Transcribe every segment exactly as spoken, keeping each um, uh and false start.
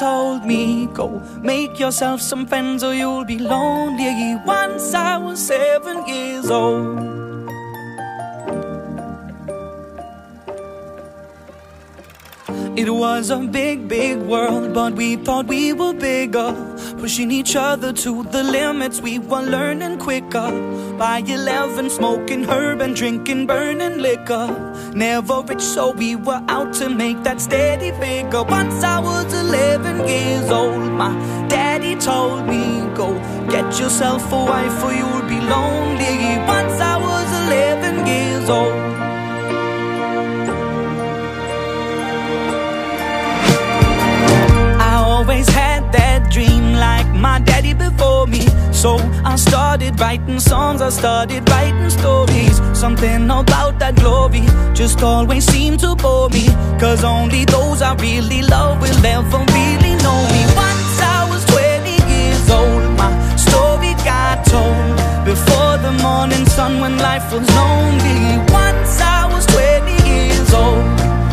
told me, go make yourself some friends or you'll be lonely. Once I was seven years old. It was a big, big world, but we thought we were bigger, pushing each other to the limits. We were learning quicker. By eleven, smoking herb and drinking burning liquor. Never rich, so we were out to make that steady figure. Once I was eleven years old, my daddy told me, go get yourself a wife or you'll be lonely. Once I was eleven years old. Always had that dream like my daddy before me. So I started writing songs, I started writing stories. Something about that glory just always seemed to bore me, cause only those I really love will ever really know me. Once I was twenty years old, my story got told before the morning sun when life was lonely. Once I was twenty years old.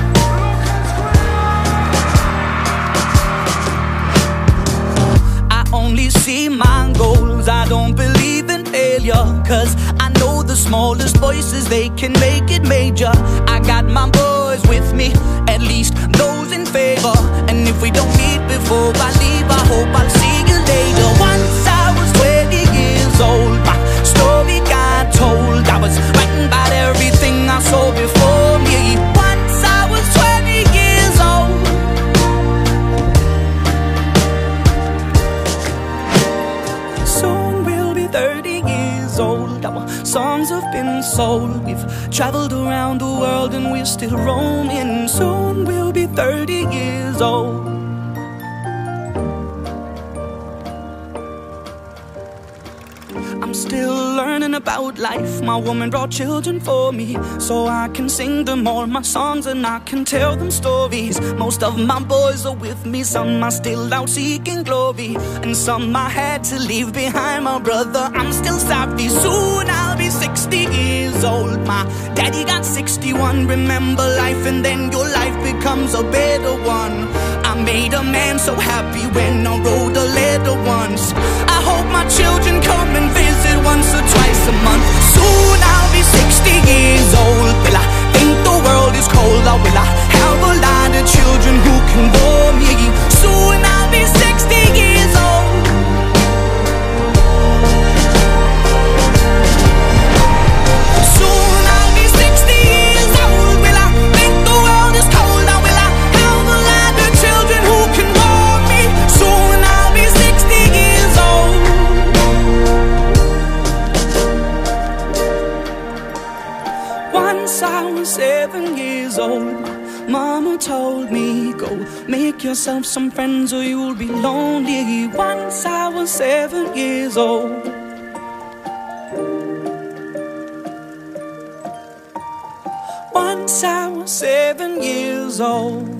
Only see my goals, I don't believe in failure, cause I know the smallest voices, they can make it major. I got my boys with me, at least those in favor. And if we don't meet before I leave, I hope I'll see you later. Once I was twenty years old, my story got told. I was writing about everything I saw before me. Once I was twenty years old. thirty years old, our songs have been sold. We've traveled around the world and we're still roaming. Soon we'll be thirty years old. I'm still learning about life. My woman brought children for me, so I can sing them all my songs and I can tell them stories. Most of my boys are with me, some are still out seeking glory, and some I had to leave behind. My brother, I'm still sorry. Soon I'll be sixty years old. My daddy got sixty-one. Remember life and then your life becomes a better one. I made a man so happy when I wrote a letter once. I hope my children come and visit once or twice a month. Soon I'll be sixty years old. Will I think the world is cold, or will I have a lot of children who can bore me? Soon I'll be sixty years old. Soon I'll be sixty years old. Will I think the world is cold, or will I have a lot of children who can bore me? Soon I'll be sixty years old. Once I was seven years old, mama told me, go make yourself some friends or you'll be lonely. Once I was seven years old. Once I was seven years old.